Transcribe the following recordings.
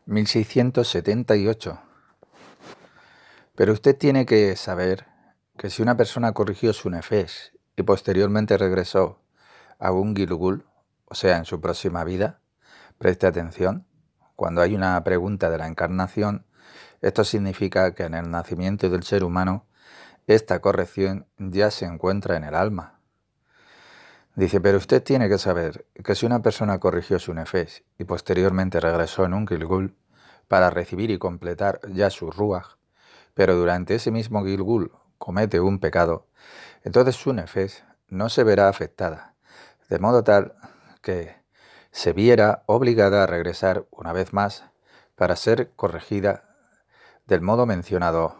1678. Pero usted tiene que saber que si una persona corrigió su nefesh y posteriormente regresó a un Gilgul, o sea, en su próxima vida, preste atención, cuando hay una pregunta de la encarnación, esto significa que en el nacimiento del ser humano, esta corrección ya se encuentra en el alma. Dice, pero usted tiene que saber que si una persona corrigió su nefesh y posteriormente regresó en un Gilgul para recibir y completar ya su ruach, pero durante ese mismo Gilgul comete un pecado, entonces su nefesh no se verá afectada, de modo tal que se viera obligada a regresar una vez más para ser corregida del modo mencionado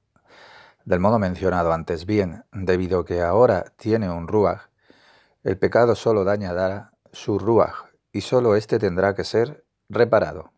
antes. Bien, debido a que ahora tiene un ruach, el pecado solo dañará su ruach y solo éste tendrá que ser reparado.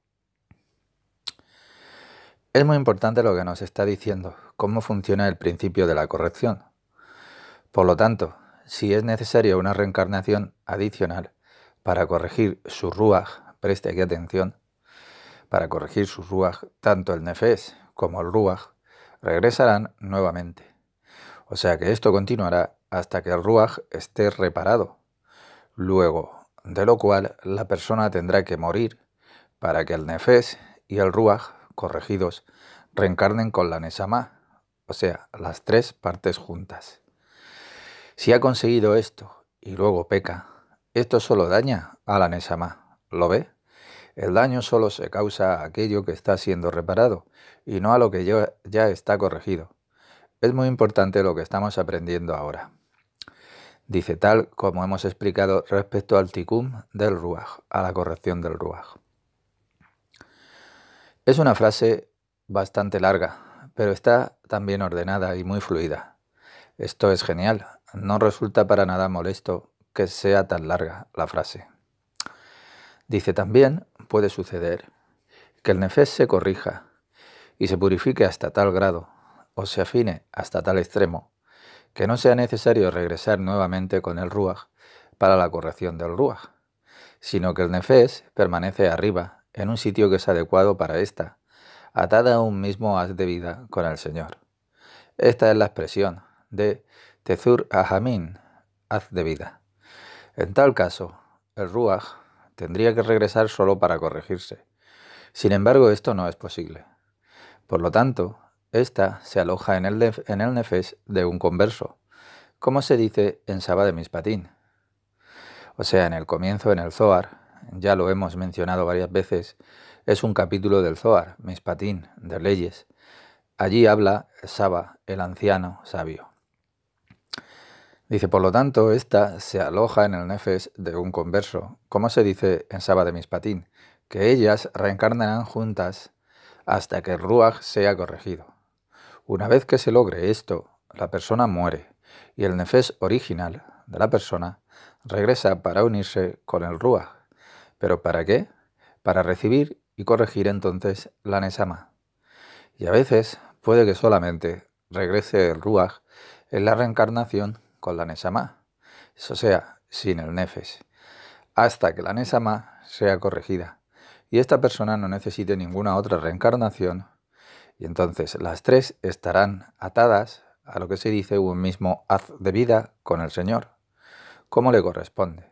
Es muy importante lo que nos está diciendo, cómo funciona el principio de la corrección. Por lo tanto, si es necesaria una reencarnación adicional para corregir su ruach, preste aquí atención, para corregir su ruach, tanto el nefesh como el ruach regresarán nuevamente. O sea que esto continuará hasta que el ruach esté reparado, luego de lo cual la persona tendrá que morir para que el nefesh y el ruach corregidos reencarnen con la Neshama, o sea, las tres partes juntas. Si ha conseguido esto y luego peca, esto solo daña a la Neshama. ¿Lo ve? El daño solo se causa a aquello que está siendo reparado y no a lo que ya está corregido. Es muy importante lo que estamos aprendiendo ahora. Dice, tal como hemos explicado respecto al tikkun del ruach, a la corrección del ruach. Es una frase bastante larga, pero está también ordenada y muy fluida. Esto es genial, no resulta para nada molesto que sea tan larga la frase. Dice, también puede suceder que el nefesh se corrija y se purifique hasta tal grado, o se afine hasta tal extremo, que no sea necesario regresar nuevamente con el ruach para la corrección del ruach, sino que el nefesh permanece arriba, en un sitio que es adecuado para esta, atada a un mismo haz de vida con el Señor. Esta es la expresión de Tezur Ahamin, haz de vida. En tal caso, el ruach tendría que regresar solo para corregirse. Sin embargo, esto no es posible. Por lo tanto, esta se aloja en el nefesh de un converso, como se dice en Saba de Mishpatín. O sea, en el comienzo, en el Zohar, ya lo hemos mencionado varias veces, es un capítulo del Zohar, Mishpatín, de leyes. Allí habla Saba, el anciano sabio. Dice, por lo tanto, esta se aloja en el nefesh de un converso, como se dice en Saba de Mishpatín, que ellas reencarnarán juntas hasta que el ruach sea corregido. Una vez que se logre esto, la persona muere y el nefesh original de la persona regresa para unirse con el ruach. ¿Pero para qué? Para recibir y corregir entonces la Neshama. Y a veces puede que solamente regrese el ruach en la reencarnación con la Neshama, eso sea, sin el nefesh, hasta que la Neshama sea corregida y esta persona no necesite ninguna otra reencarnación, y entonces las tres estarán atadas a lo que se dice un mismo haz de vida con el Señor, como le corresponde.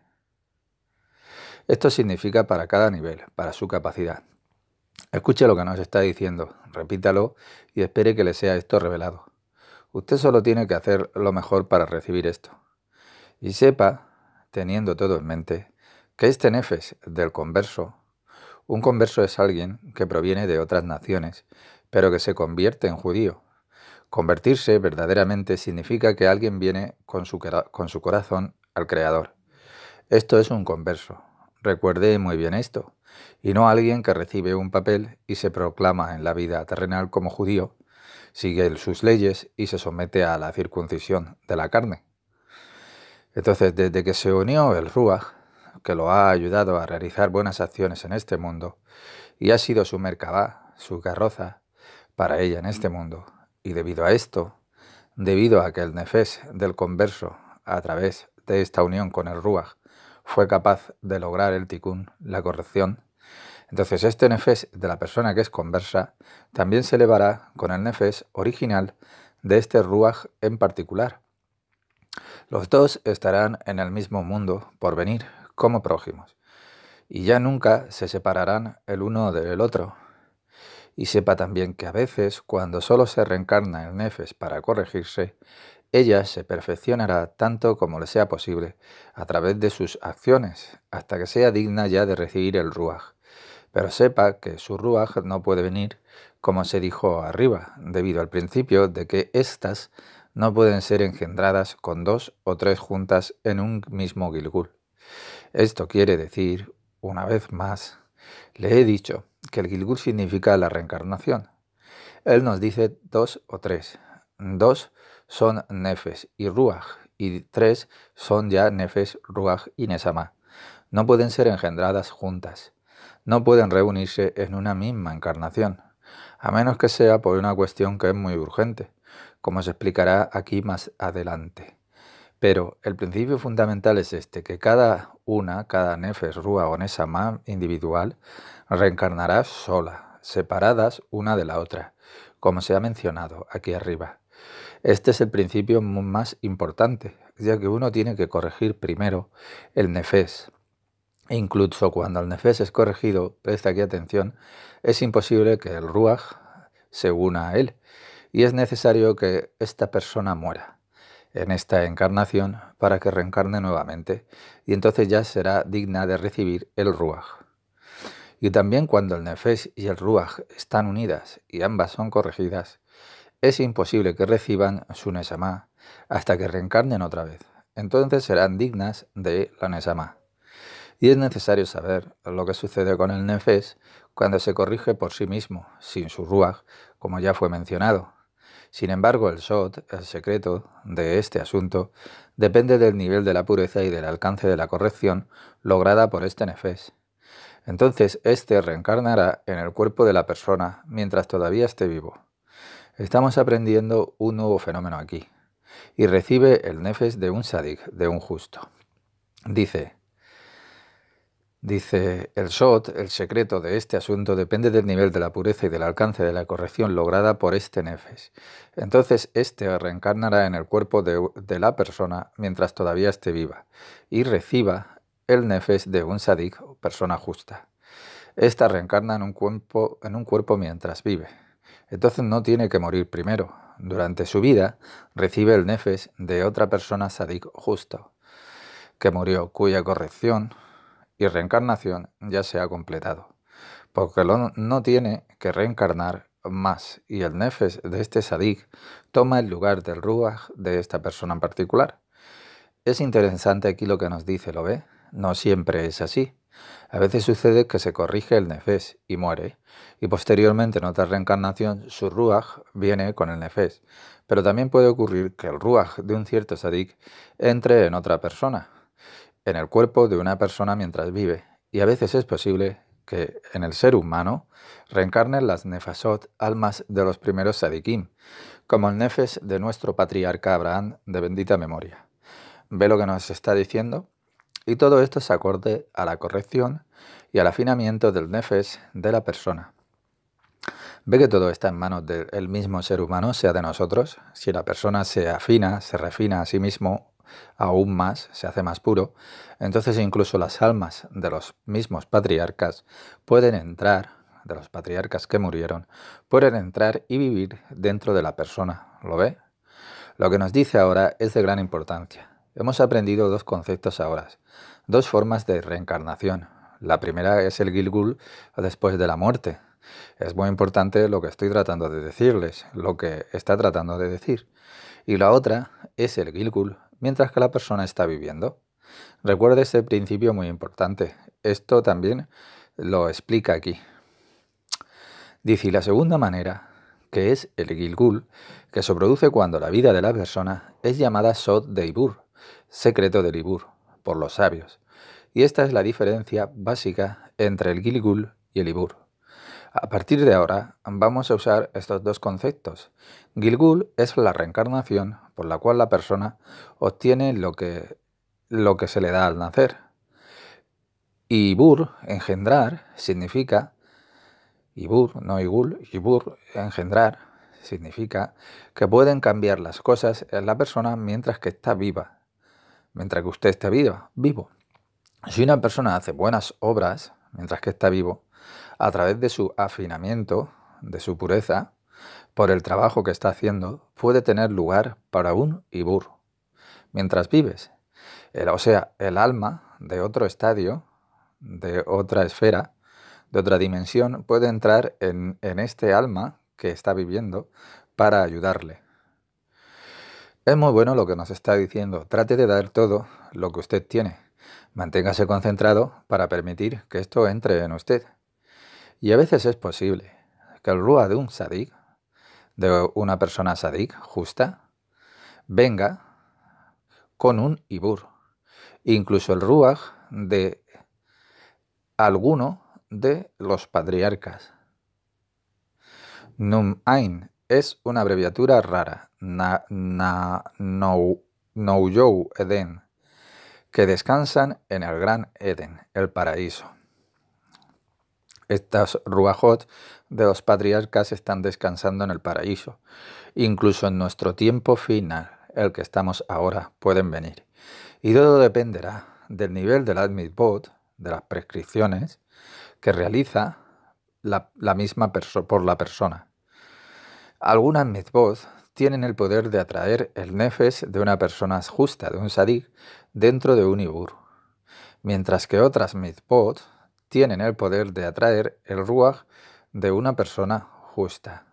Esto significa para cada nivel, para su capacidad. Escuche lo que nos está diciendo, repítalo y espere que le sea esto revelado. Usted solo tiene que hacer lo mejor para recibir esto. Y sepa, teniendo todo en mente, que este nefesh del converso, un converso es alguien que proviene de otras naciones, pero que se convierte en judío. Convertirse verdaderamente significa que alguien viene con su corazón al Creador. Esto es un converso. Recuerde muy bien esto, y no alguien que recibe un papel y se proclama en la vida terrenal como judío, sigue sus leyes y se somete a la circuncisión de la carne. Entonces, desde que se unió el ruach, que lo ha ayudado a realizar buenas acciones en este mundo, y ha sido su merkabá, su carroza, para ella en este mundo, y debido a esto, debido a que el nefesh del converso, a través de esta unión con el ruach, fue capaz de lograr el tikkun, la corrección, Entonces este nefes de la persona que es conversa también se elevará con el nefes original de este ruaj en particular. Los dos estarán en el mismo mundo por venir, como prójimos, y ya nunca se separarán el uno del otro. Y sepa también que a veces, cuando solo se reencarna el nefes para corregirse, ella se perfeccionará tanto como le sea posible a través de sus acciones, hasta que sea digna ya de recibir el ruaj. Pero sepa que su ruaj no puede venir, como se dijo arriba, debido al principio de que éstas no pueden ser engendradas con 2 o 3 juntas en un mismo Gilgul. Esto quiere decir, una vez más, le he dicho que el Gilgul significa la reencarnación. Él nos dice 2 o 3. 2 son nefes y ruaj, y 3 son ya nefes, ruaj y nesama. No pueden ser engendradas juntas. No pueden reunirse en una misma encarnación, a menos que sea por una cuestión que es muy urgente, como se explicará aquí más adelante. Pero el principio fundamental es este, que cada nefes, rúa o nesama individual reencarnará sola, separadas una de la otra, como se ha mencionado aquí arriba. Este es el principio más importante, ya que uno tiene que corregir primero el nefes. E incluso cuando el nefes es corregido, presta aquí atención, es imposible que el ruaj se una a él, y es necesario que esta persona muera en esta encarnación para que reencarne nuevamente, y entonces ya será digna de recibir el ruaj. Y también cuando el nefes y el ruaj están unidas y ambas son corregidas, es imposible que reciban su nesama hasta que reencarnen otra vez. Entonces serán dignas de la nesama. Y es necesario saber lo que sucede con el nefes cuando se corrige por sí mismo, sin su ruaj, como ya fue mencionado. Sin embargo, el sot, el secreto de este asunto, depende del nivel de la pureza y del alcance de la corrección lograda por este nefes. Entonces, éste reencarnará en el cuerpo de la persona mientras todavía esté vivo. Estamos aprendiendo un nuevo fenómeno aquí, y recibe el nefes de un sadik, de un justo. Dice, el Sot, el secreto de este asunto depende del nivel de la pureza y del alcance de la corrección lograda por este nefes. Entonces éste reencarnará en el cuerpo de la persona mientras todavía esté viva y reciba el nefes de un sadik, persona justa. Esta reencarna en un cuerpo mientras vive. Entonces no tiene que morir primero. Durante su vida recibe el nefes de otra persona sadik justo, que murió, cuya corrección y reencarnación ya se ha completado, porque no tiene que reencarnar más, y el nefes de este sadik toma el lugar del ruaj de esta persona en particular. Es interesante aquí lo que nos dice, ¿lo ve? No siempre es así. A veces sucede que se corrige el nefes y muere, y posteriormente en otra reencarnación su ruaj viene con el nefes. Pero también puede ocurrir que el ruaj de un cierto sadik entre en otra persona, en el cuerpo de una persona mientras vive, y a veces es posible que en el ser humano reencarnen las nefasot, almas de los primeros sadikim, como el nefes de nuestro patriarca Abraham de bendita memoria. ¿Ve lo que nos está diciendo? Y todo esto es acorde a la corrección y al afinamiento del nefes de la persona. ¿Ve que todo está en manos del mismo ser humano, sea de nosotros? Si la persona se afina, se refina a sí mismo aún más, se hace más puro, entonces incluso las almas de los mismos patriarcas pueden entrar, de los patriarcas que murieron, pueden entrar y vivir dentro de la persona. ¿Lo ve? Lo que nos dice ahora es de gran importancia. Hemos aprendido dos conceptos ahora, dos formas de reencarnación. La primera es el Gilgul después de la muerte. Es muy importante lo que estoy tratando de decirles, lo que está tratando de decir. Y la otra es el Gilgul mientras que la persona está viviendo. Recuerde este principio muy importante. Esto también lo explica aquí. Dice, y la segunda manera, que es el Gilgul, que se produce cuando la vida de la persona es llamada Sod de Ibur, secreto del Ibur, por los sabios. Y esta es la diferencia básica entre el Gilgul y el Ibur. A partir de ahora vamos a usar estos dos conceptos. Gilgul es la reencarnación por la cual la persona obtiene lo que se le da al nacer. Y Ibur, engendrar, significa, Ibur, no Igul, Ibur, engendrar, significa que pueden cambiar las cosas en la persona mientras que está viva, mientras que usted esté vivo. Si una persona hace buenas obras mientras que está vivo, a través de su afinamiento, de su pureza, por el trabajo que está haciendo, puede tener lugar para un Ibur. Mientras vives, o sea, el alma de otro estadio, de otra esfera, de otra dimensión, puede entrar en este alma que está viviendo para ayudarle. Es muy bueno lo que nos está diciendo. Trate de dar todo lo que usted tiene. Manténgase concentrado para permitir que esto entre en usted. Y a veces es posible que el ruah de un sadik, de una persona sadik justa, venga con un ibur. Incluso el ruah de alguno de los patriarcas. Num Ain es una abreviatura rara. Nouyou Eden, que descansan en el gran Eden, el paraíso. Estas ruajot de los patriarcas están descansando en el paraíso. Incluso en nuestro tiempo final, el que estamos ahora, pueden venir. Y todo dependerá del nivel de las mitzvot, de las prescripciones, que realiza la misma por la persona. Algunas mitzvot tienen el poder de atraer el nefesh de una persona justa, de un sadik, dentro de un ibur, mientras que otras mitzvot tienen el poder de atraer el ruaj de una persona justa.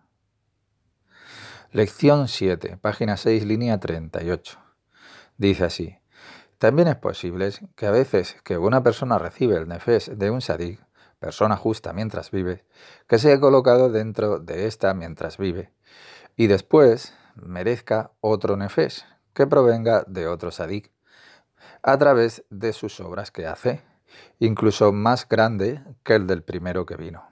Lección 7, página 6, línea 38. Dice así: también es posible que a veces que una persona recibe el nefesh de un sadik, persona justa mientras vive, que sea colocado dentro de esta mientras vive, y después merezca otro nefesh que provenga de otro sadik, a través de sus obras que hace, incluso más grande que el del primero que vino.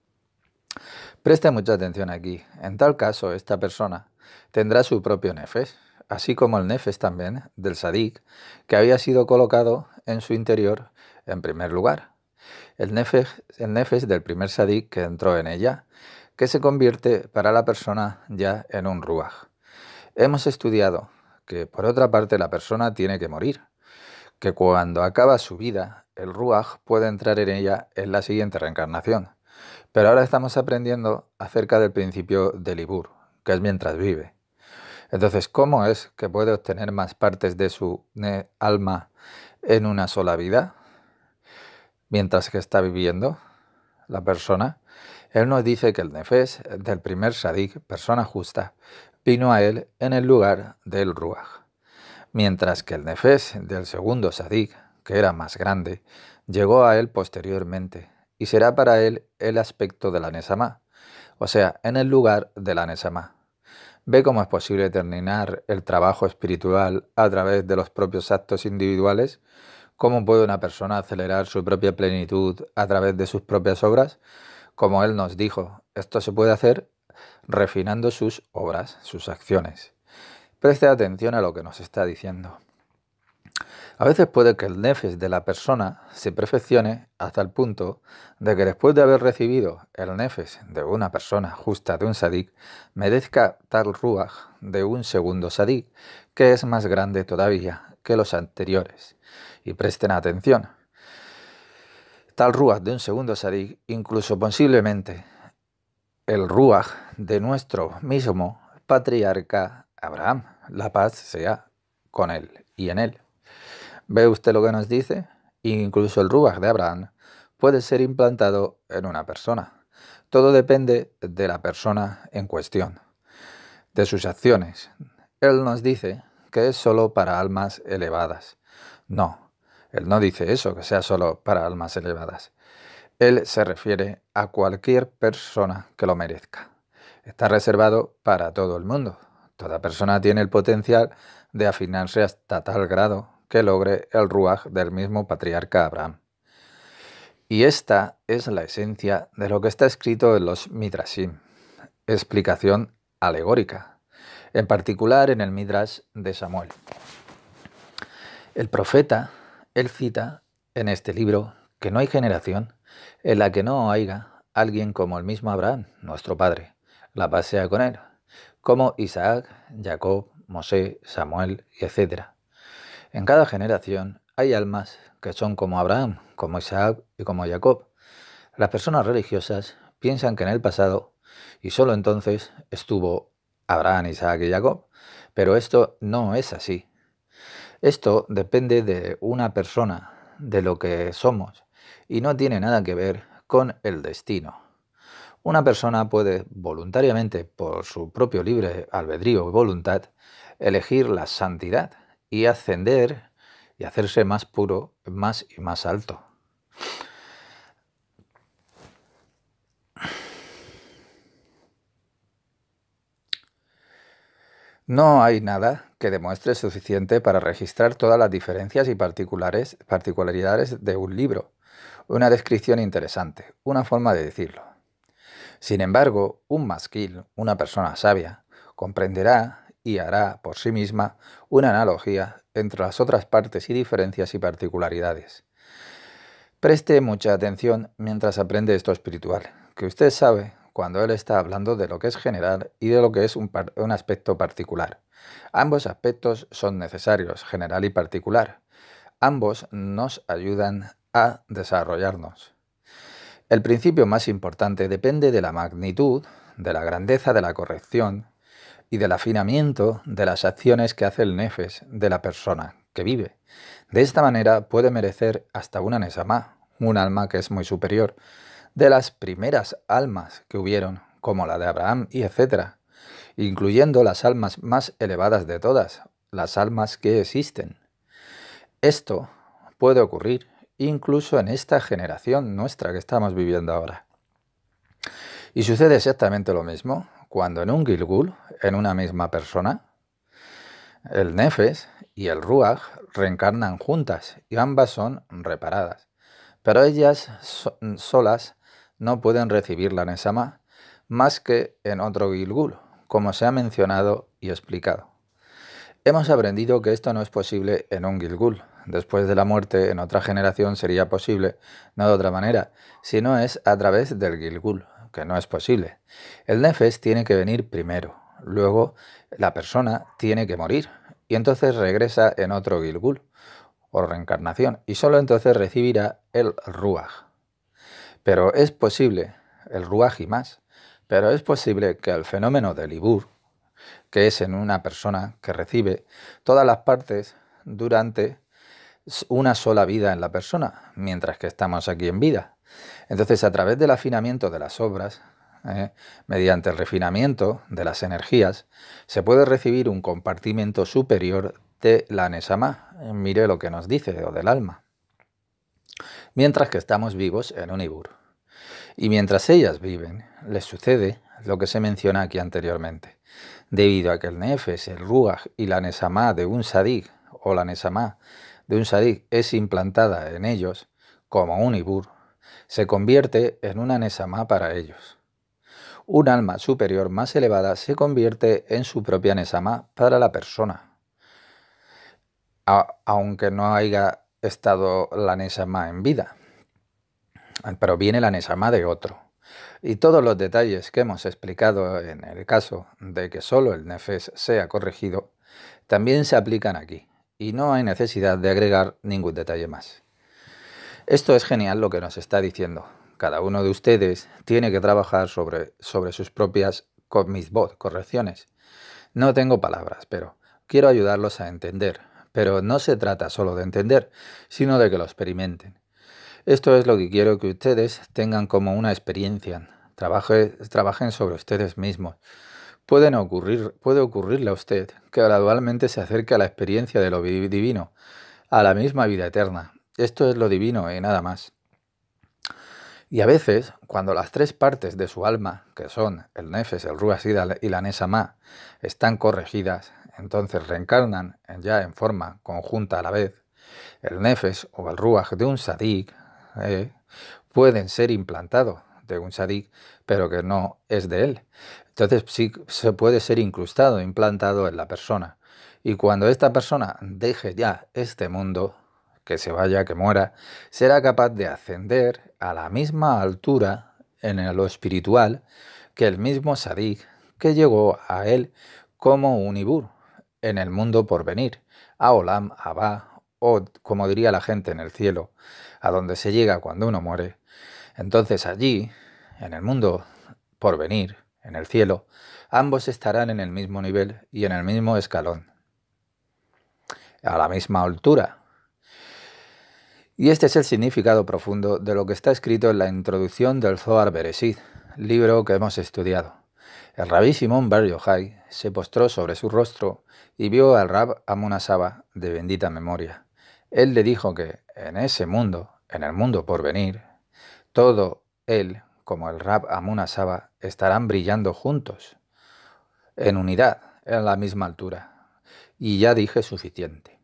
Preste mucha atención aquí. En tal caso, esta persona tendrá su propio nefesh, así como el nefesh también del sadik, que había sido colocado en su interior en primer lugar. El nefesh del primer sadik que entró en ella, que se convierte para la persona ya en un ruaj. Hemos estudiado que, por otra parte, la persona tiene que morir, que cuando acaba su vida, el ruaj puede entrar en ella en la siguiente reencarnación. Pero ahora estamos aprendiendo acerca del principio del ibur, que es mientras vive. Entonces, ¿cómo es que puede obtener más partes de su alma en una sola vida, mientras que está viviendo la persona? Él nos dice que el nefesh del primer sadik, persona justa, vino a él en el lugar del ruaj, mientras que el nefesh del segundo sadik, que era más grande, llegó a él posteriormente, y será para él el aspecto de la Nesamá, o sea, en el lugar de la Nesamá. ¿Ve cómo es posible terminar el trabajo espiritual a través de los propios actos individuales? ¿Cómo puede una persona acelerar su propia plenitud a través de sus propias obras? Como él nos dijo, esto se puede hacer refinando sus obras, sus acciones. Preste atención a lo que nos está diciendo. A veces puede que el nefesh de la persona se perfeccione hasta el punto de que después de haber recibido el nefesh de una persona justa, de un sadik, merezca tal ruaj de un segundo sadik, que es más grande todavía que los anteriores. Y presten atención. Tal ruaj de un segundo sadik, incluso posiblemente el ruaj de nuestro mismo patriarca Abraham, la paz sea con él y en él. ¿Ve usted lo que nos dice? Incluso el ruaj de Abraham puede ser implantado en una persona. Todo depende de la persona en cuestión, de sus acciones. Él nos dice que es solo para almas elevadas. No, él no dice eso, que sea solo para almas elevadas. Él se refiere a cualquier persona que lo merezca. Está reservado para todo el mundo. Toda persona tiene el potencial de afinarse hasta tal grado que logre el ruaj del mismo patriarca Abraham. Y esta es la esencia de lo que está escrito en los Midrashim, explicación alegórica, en particular en el Midrash de Samuel. El profeta, él cita en este libro que no hay generación en la que no haya alguien como el mismo Abraham, nuestro padre, la paz sea con él, como Isaac, Jacob, Mosé, Samuel, y etc. En cada generación hay almas que son como Abraham, como Isaac y como Jacob. Las personas religiosas piensan que en el pasado, y solo entonces, estuvo Abraham, Isaac y Jacob, pero esto no es así. Esto depende de una persona, de lo que somos, y no tiene nada que ver con el destino. Una persona puede voluntariamente, por su propio libre albedrío y voluntad, elegir la santidad y ascender y hacerse más puro, más y más alto. No hay nada que demuestre suficiente para registrar todas las diferencias y particularidades de un libro. Una descripción interesante, una forma de decirlo. Sin embargo, un masquil, una persona sabia, comprenderá y hará por sí misma una analogía entre las otras partes y diferencias y particularidades. Preste mucha atención mientras aprende esto espiritual, que usted sabe cuando él está hablando de lo que es general y de lo que es un aspecto particular. Ambos aspectos son necesarios, general y particular. Ambos nos ayudan a desarrollarnos. El principio más importante depende de la magnitud, de la grandeza de la corrección y del afinamiento de las acciones que hace el nefes de la persona que vive. De esta manera puede merecer hasta una nesamá, un alma que es muy superior, de las primeras almas que hubieron, como la de Abraham y etc., incluyendo las almas más elevadas de todas, las almas que existen. Esto puede ocurrir incluso en esta generación nuestra que estamos viviendo ahora. Y sucede exactamente lo mismo cuando en un Gilgul, en una misma persona, el Nefes y el Ruach reencarnan juntas y ambas son reparadas. Pero ellas solas no pueden recibir la Nesama más que en otro Gilgul, como se ha mencionado y explicado. Hemos aprendido que esto no es posible en un Gilgul. Después de la muerte, en otra generación sería posible, no de otra manera, sino es a través del Gilgul, que no es posible. El Nefes tiene que venir primero, luego la persona tiene que morir, y entonces regresa en otro Gilgul, o reencarnación, y solo entonces recibirá el Ruach. Pero es posible, el Ruach y más, pero es posible que el fenómeno del Ibur, que es en una persona que recibe todas las partes durante una sola vida en la persona, mientras que estamos aquí en vida. Entonces, a través del afinamiento de las obras, mediante el refinamiento de las energías, se puede recibir un compartimiento superior de la Nesama, mire lo que nos dice, o del alma, mientras que estamos vivos en un Ibur. Y mientras ellas viven, les sucede lo que se menciona aquí anteriormente. Debido a que el Nefes, el Ruach y la Nesamá de un Sadik, o la Nesamá de un Sadik, es implantada en ellos como un Ibur, se convierte en una Nesamá para ellos. Un alma superior más elevada se convierte en su propia Nesamá para la persona, aunque no haya estado la Nesamá en vida, pero viene la Nesamá de otro. Y todos los detalles que hemos explicado en el caso de que solo el Nefes sea corregido, también se aplican aquí, y no hay necesidad de agregar ningún detalle más. Esto es genial lo que nos está diciendo. Cada uno de ustedes tiene que trabajar sobre sus propias correcciones. No tengo palabras, pero quiero ayudarlos a entender. Pero no se trata solo de entender, sino de que lo experimenten. Esto es lo que quiero que ustedes tengan como una experiencia. Trabajen sobre ustedes mismos. Puede ocurrirle a usted que gradualmente se acerque a la experiencia de lo divino, a la misma vida eterna. Esto es lo divino y nada más. Y a veces, cuando las tres partes de su alma, que son el Nefes, el Ruach y la Nesamá, están corregidas, entonces reencarnan ya en forma conjunta a la vez. El Nefes o el Ruach de un Sadik pueden ser implantados de un Sadik, pero que no es de él. Entonces sí se puede ser incrustado, implantado en la persona. Y cuando esta persona deje ya este mundo, que se vaya, que muera, será capaz de ascender a la misma altura en lo espiritual que el mismo Sadik que llegó a él como un Ibur en el mundo por venir, a Olam, Abba, o como diría la gente en el cielo, a donde se llega cuando uno muere. Entonces allí, en el mundo por venir, en el cielo, ambos estarán en el mismo nivel y en el mismo escalón, a la misma altura. Y este es el significado profundo de lo que está escrito en la introducción del Zohar Bereshit, libro que hemos estudiado. El rabí Shimon Bar Yochai se postró sobre su rostro y vio al Rab Amun Asaba de bendita memoria. Él le dijo que en ese mundo, en el mundo por venir, todo él como el Rab Amun Asaba estarán brillando juntos, en unidad, en la misma altura. Y ya dije suficiente.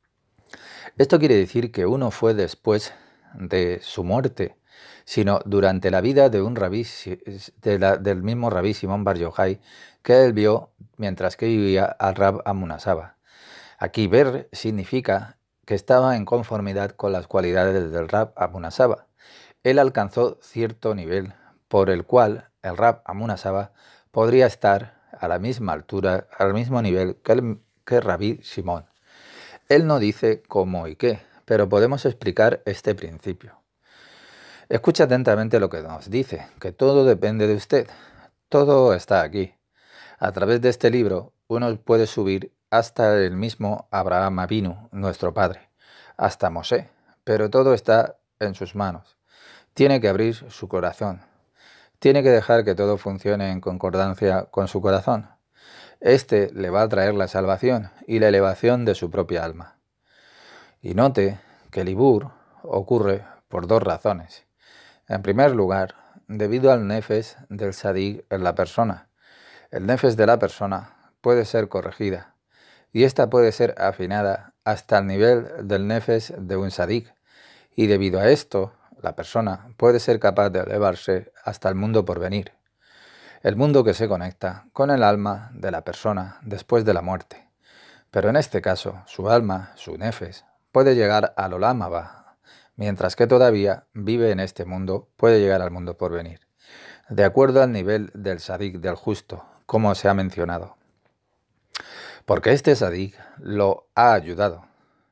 Esto quiere decir que uno fue después de su muerte, sino durante la vida de un rabí, del mismo rabí Shimon Bar Yochai, que él vio mientras que vivía al Rab Amun Asaba. Aquí ver significa que estaba en conformidad con las cualidades del Rab Amun Asaba. Él alcanzó cierto nivel por el cual el Rab Amun Asaba podría estar a la misma altura, al mismo nivel que el rabí Shimon. Él no dice cómo y qué, pero podemos explicar este principio. Escucha atentamente lo que nos dice, que todo depende de usted. Todo está aquí. A través de este libro, uno puede subir hasta el mismo Abraham Avinu, nuestro padre, hasta Mosé, pero todo está en sus manos. Tiene que abrir su corazón. Tiene que dejar que todo funcione en concordancia con su corazón. Este le va a traer la salvación y la elevación de su propia alma. Y note que el Ibur ocurre por dos razones. En primer lugar, debido al nefes del Sadik en la persona. El nefes de la persona puede ser corregida, y ésta puede ser afinada hasta el nivel del nefes de un Sadik, y debido a esto, la persona puede ser capaz de elevarse hasta el mundo por venir. El mundo que se conecta con el alma de la persona después de la muerte. Pero en este caso, su alma, su nefes, puede llegar al Olam Abba, mientras que todavía vive en este mundo, puede llegar al mundo por venir, de acuerdo al nivel del Sadik, del justo, como se ha mencionado. Porque este Sadik lo ha ayudado.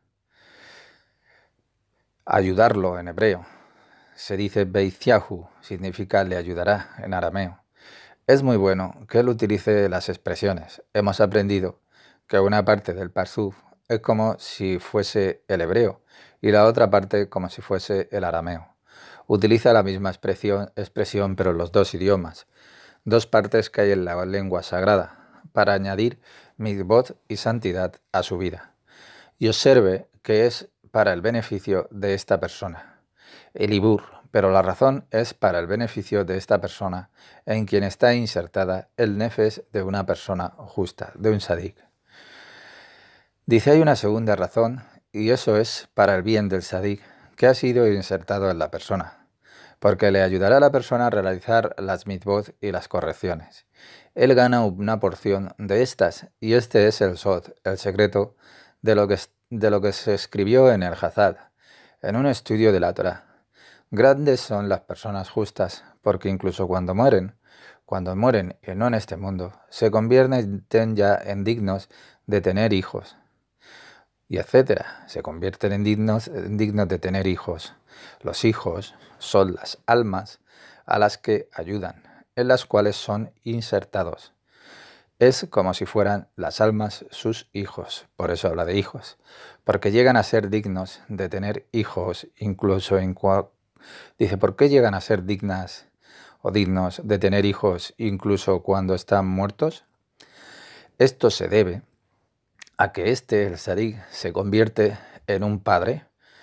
Ayudarlo en hebreo. Se dice Beitziahu, significa le ayudará en arameo. Es muy bueno que él utilice las expresiones. Hemos aprendido que una parte del Parsuf es como si fuese el hebreo y la otra parte como si fuese el arameo. Utiliza la misma expresión pero en los dos idiomas, dos partes que hay en la lengua sagrada, para añadir mitzvot y santidad a su vida. Y observe que es para el beneficio de esta persona. El Ibur, pero la razón es para el beneficio de esta persona en quien está insertada el nefes de una persona justa, de un sadik. Dice hay una segunda razón y eso es para el bien del sadik que ha sido insertado en la persona, porque le ayudará a la persona a realizar las mitzvot y las correcciones. Él gana una porción de estas y este es el sod, el secreto de lo que se escribió en el Hazal, en un estudio de la Torá. Grandes son las personas justas, porque incluso cuando mueren y no en este mundo, se convierten ya en dignos de tener hijos, y etcétera. Se convierten en dignos de tener hijos. Los hijos son las almas a las que ayudan, en las cuales son insertados. Es como si fueran las almas sus hijos, por eso habla de hijos, porque llegan a ser dignos de tener hijos, incluso dice, ¿por qué llegan a ser dignas o dignos de tener hijos incluso cuando están muertos? Esto se debe a que el sadik, se convierte en un padre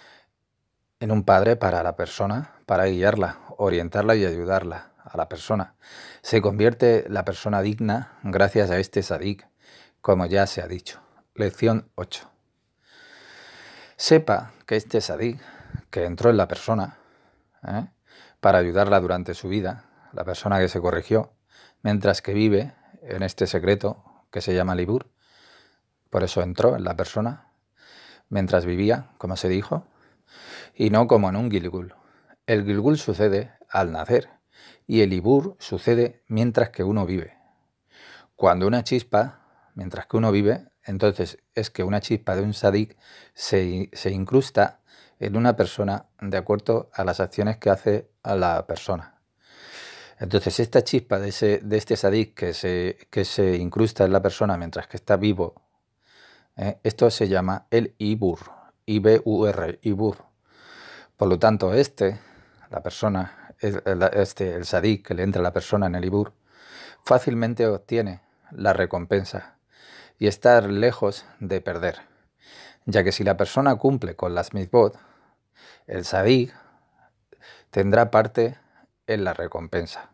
para la persona, para guiarla, orientarla y ayudarla a la persona. Se convierte la persona digna gracias a este sadik, como ya se ha dicho. Lección 8. Sepa que este sadik, que entró en la persona, para ayudarla durante su vida, la persona que se corrigió, mientras que vive en este secreto que se llama Libur, por eso entró en la persona, mientras vivía, como se dijo, y no como en un Gilgul. El Gilgul sucede al nacer y el Ibur sucede mientras que uno vive. Cuando una chispa, mientras que uno vive, entonces es que una chispa de un sadik se incrusta en una persona de acuerdo a las acciones que hace a la persona. Entonces esta chispa de este sadik que se incrusta en la persona mientras que está vivo, esto se llama el Ibur, I-B-U-R, Ibur. Por lo tanto, la persona, el sadik que le entra a la persona en el Ibur, fácilmente obtiene la recompensa y estar lejos de perder, ya que si la persona cumple con las mitzvot, el sadik tendrá parte en la recompensa.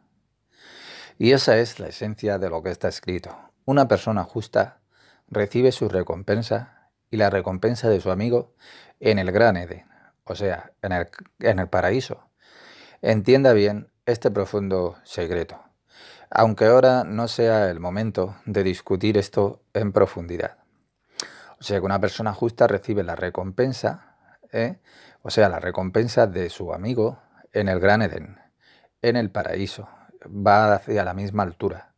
Y esa es la esencia de lo que está escrito. Una persona justa recibe su recompensa y la recompensa de su amigo en el Gran Edén, o sea, en el paraíso. Entienda bien este profundo secreto, aunque ahora no sea el momento de discutir esto en profundidad. O sea que una persona justa recibe la recompensa, o sea, la recompensa de su amigo en el Gran Edén, en el paraíso, va hacia la misma altura.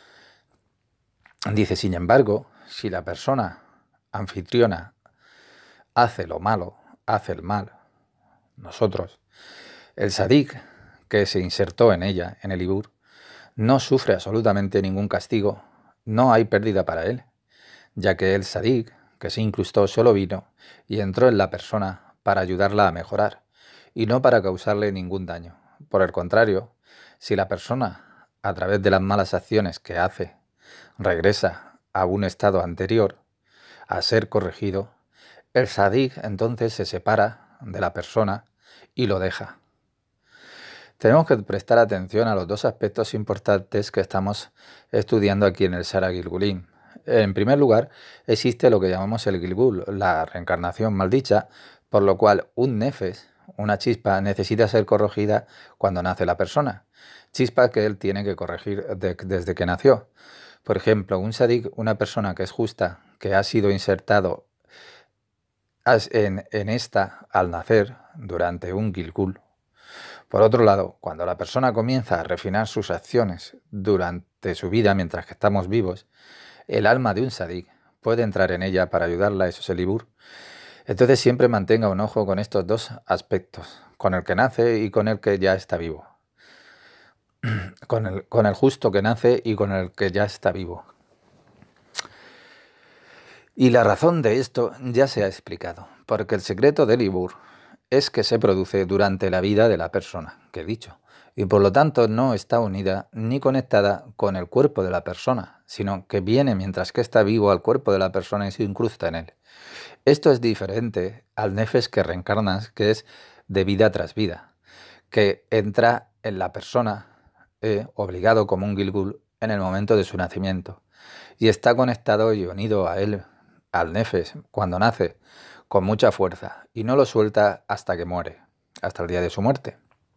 Dice, sin embargo, si la persona anfitriona hace lo malo, hace el mal, nosotros, el sadik que se insertó en ella, en el Ibur, no sufre absolutamente ningún castigo, no hay pérdida para él, ya que el sadik que se incrustó solo vino y entró en la persona para ayudarla a mejorar y no para causarle ningún daño. Por el contrario, si la persona, a través de las malas acciones que hace, regresa a un estado anterior, a ser corregido, el sadik entonces se separa de la persona y lo deja. Tenemos que prestar atención a los dos aspectos importantes que estamos estudiando aquí en el Sara Gilgulim. En primer lugar, existe lo que llamamos el Gilgul, la reencarnación maldicha, por lo cual un nefes, una chispa, necesita ser corregida cuando nace la persona. Chispa que él tiene que corregir desde que nació. Por ejemplo, un sadik, una persona que es justa, que ha sido insertado en esta al nacer durante un Gilgul. Por otro lado, cuando la persona comienza a refinar sus acciones durante su vida mientras que estamos vivos, el alma de un sadik puede entrar en ella para ayudarla, eso es el Ibur. Entonces siempre mantenga un ojo con estos dos aspectos, con el que nace y con el que ya está vivo. Con el justo que nace y con el que ya está vivo. Y la razón de esto ya se ha explicado, porque el secreto del Ibur es que se produce durante la vida de la persona, que he dicho, y por lo tanto no está unida ni conectada con el cuerpo de la persona, sino que viene mientras que está vivo al cuerpo de la persona y se incrusta en él. Esto es diferente al nefes que reencarnas, que es de vida tras vida, que entra en la persona, obligado como un Gilgul, en el momento de su nacimiento, y está conectado y unido a él, al nefes, cuando nace, con mucha fuerza, y no lo suelta hasta que muere, hasta el día de su muerte.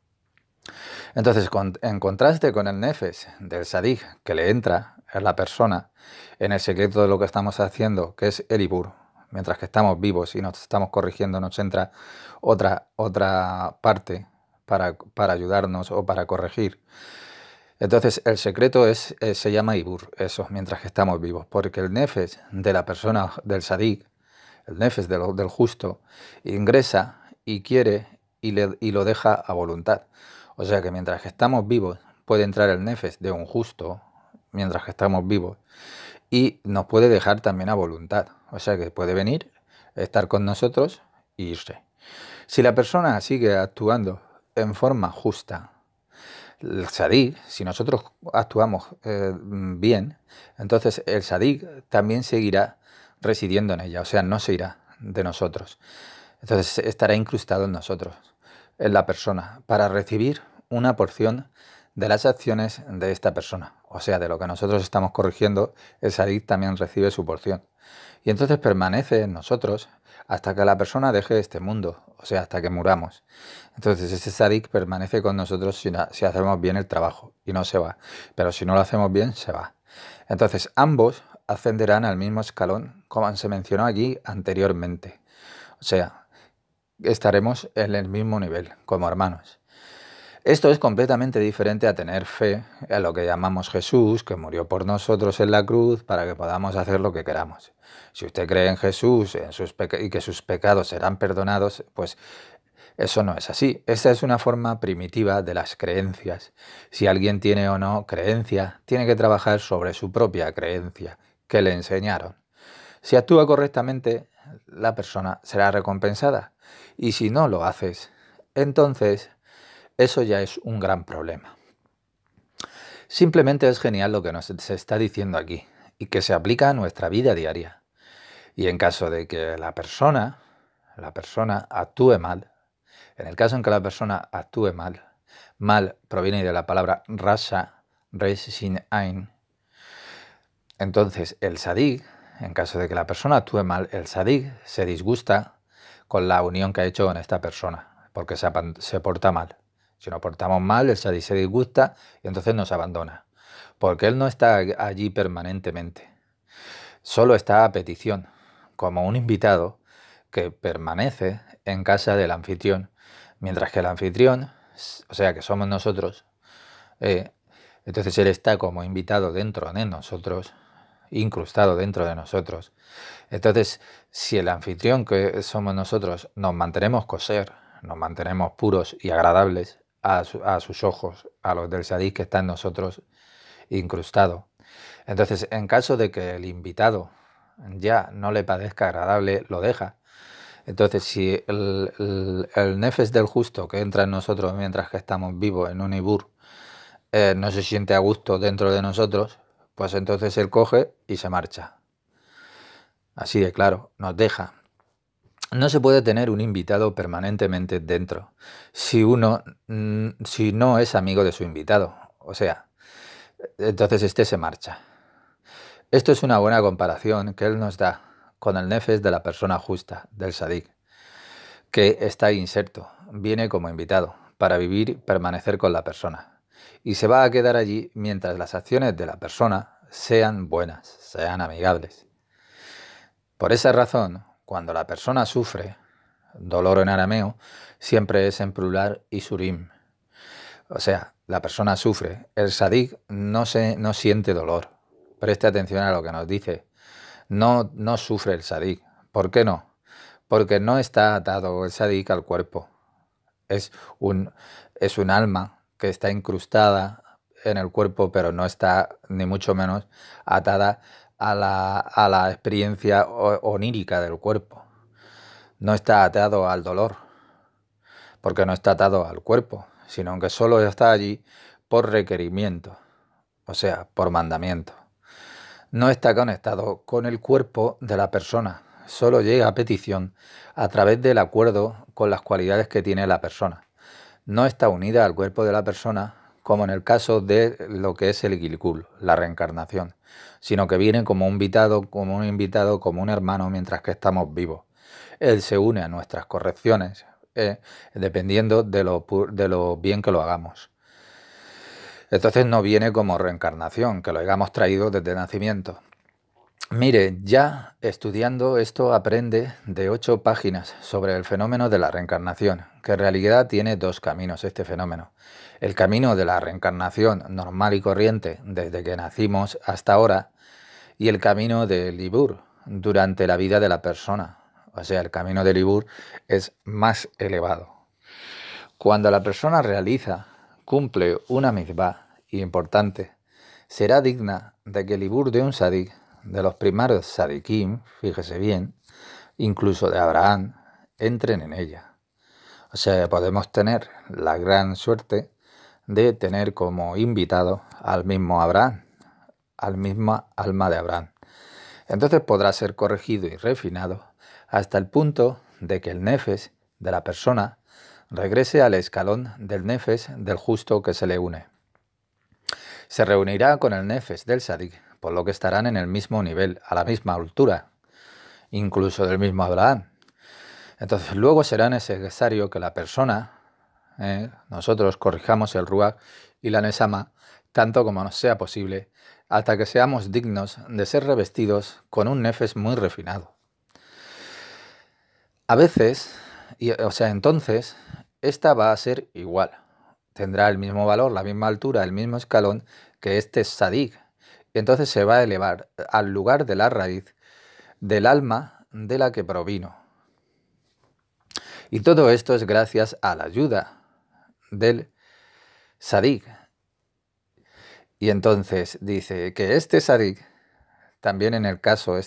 Entonces, en contraste con el nefes del sadik que le entra a la persona en el secreto de lo que estamos haciendo, que es el Ibur, mientras que estamos vivos y nos estamos corrigiendo, nos entra otra parte para ayudarnos o para corregir. Entonces, el secreto se llama Ibur, eso, mientras que estamos vivos, porque el nefes de la persona, del sadik, el nefes del justo, ingresa y quiere y lo deja a voluntad. O sea que mientras que estamos vivos puede entrar el nefes de un justo, mientras que estamos vivos, y nos puede dejar también a voluntad. O sea que puede venir, estar con nosotros e irse. Si la persona sigue actuando en forma justa, el sadik, si nosotros actuamos bien, entonces el sadik también seguirá residiendo en ella, o sea, no se irá de nosotros. Entonces estará incrustado en nosotros, en la persona, para recibir una porción de las acciones de esta persona. O sea, de lo que nosotros estamos corrigiendo, el sadik también recibe su porción. Y entonces permanece en nosotros hasta que la persona deje este mundo, o sea, hasta que muramos. Entonces ese sadik permanece con nosotros si hacemos bien el trabajo y no se va. Pero si no lo hacemos bien, se va. Entonces ambos ascenderán al mismo escalón como se mencionó allí anteriormente. O sea, estaremos en el mismo nivel, como hermanos. Esto es completamente diferente a tener fe en lo que llamamos Jesús, que murió por nosotros en la cruz para que podamos hacer lo que queramos. Si usted cree en Jesús y que sus pecados serán perdonados, pues eso no es así. Esa es una forma primitiva de las creencias. Si alguien tiene o no creencia, tiene que trabajar sobre su propia creencia, que le enseñaron. Si actúa correctamente, la persona será recompensada. Y si no lo haces, entonces eso ya es un gran problema. Simplemente es genial lo que se está diciendo aquí y que se aplica a nuestra vida diaria. Y en caso de que la persona actúe mal, en el caso en que la persona actúe mal, mal proviene de la palabra rasha, resh sin ain, entonces el sadik, en caso de que la persona actúe mal, el sadik se disgusta con la unión que ha hecho con esta persona, porque se porta mal. Si nos portamos mal, el sadik se disgusta y entonces nos abandona, porque él no está allí permanentemente, solo está a petición, como un invitado que permanece en casa del anfitrión, mientras que el anfitrión, o sea que somos nosotros, eh, entonces él está como invitado dentro de nosotros, incrustado dentro de nosotros. Entonces, si el anfitrión que somos nosotros nos mantenemos kosher, nos mantenemos puros y agradables a sus ojos, a los del sadik que está en nosotros incrustado, entonces en caso de que el invitado ya no le parezca agradable, lo deja. Entonces, si el nefes del justo que entra en nosotros mientras que estamos vivos en un ibur no se siente a gusto dentro de nosotros, pues entonces él coge y se marcha. Así de claro, nos deja. No se puede tener un invitado permanentemente dentro si si no es amigo de su invitado. O sea, entonces este se marcha. Esto es una buena comparación que él nos da con el nefes de la persona justa, del sadik, que está inserto, viene como invitado, para vivir y permanecer con la persona. Y se va a quedar allí mientras las acciones de la persona sean buenas, sean amigables. Por esa razón, cuando la persona sufre, dolor en arameo, siempre es en plural y surim. O sea, la persona sufre. El sadik no siente dolor. Preste atención a lo que nos dice. No sufre el sadik. ¿Por qué no? Porque no está atado el sadik al cuerpo. Es un alma que está incrustada en el cuerpo, pero no está ni mucho menos atada a la experiencia onírica del cuerpo. No está atado al dolor, porque no está atado al cuerpo, sino que solo está allí por requerimiento, o sea, por mandamiento. No está conectado con el cuerpo de la persona, solo llega a petición a través del acuerdo con las cualidades que tiene la persona. No está unida al cuerpo de la persona, como en el caso de lo que es el Gilgul, la reencarnación, sino que viene como un invitado, como un hermano mientras que estamos vivos. Él se une a nuestras correcciones, dependiendo de lo bien que lo hagamos. Entonces no viene como reencarnación, que lo hayamos traído desde nacimiento. Mire, ya estudiando esto aprende de 8 páginas sobre el fenómeno de la reencarnación, que en realidad tiene 2 caminos este fenómeno. El camino de la reencarnación normal y corriente desde que nacimos hasta ahora y el camino del Ibur durante la vida de la persona. O sea, el camino del Ibur es más elevado. Cuando la persona cumple una mitzvah importante, será digna de que el Ibur de un sadik, de los primarios sadikim, fíjese bien, incluso de Abraham, entren en ella. O sea, podemos tener la gran suerte de tener como invitado al mismo Abraham, al mismo alma de Abraham. Entonces podrá ser corregido y refinado hasta el punto de que el nefes de la persona regrese al escalón del nefes del justo que se le une. Se reunirá con el nefes del sadik, por lo que estarán en el mismo nivel, a la misma altura, incluso del mismo Abraham. Entonces luego será necesario que la persona, nosotros corrijamos el ruach y la nesama tanto como nos sea posible, hasta que seamos dignos de ser revestidos con un nefes muy refinado. A veces O sea, entonces, esta va a ser igual. Tendrá el mismo valor, la misma altura, el mismo escalón que este sadig. Entonces se va a elevar al lugar de la raíz del alma de la que provino. Y todo esto es gracias a la ayuda del sadig. Y entonces dice que este sadig, también en el caso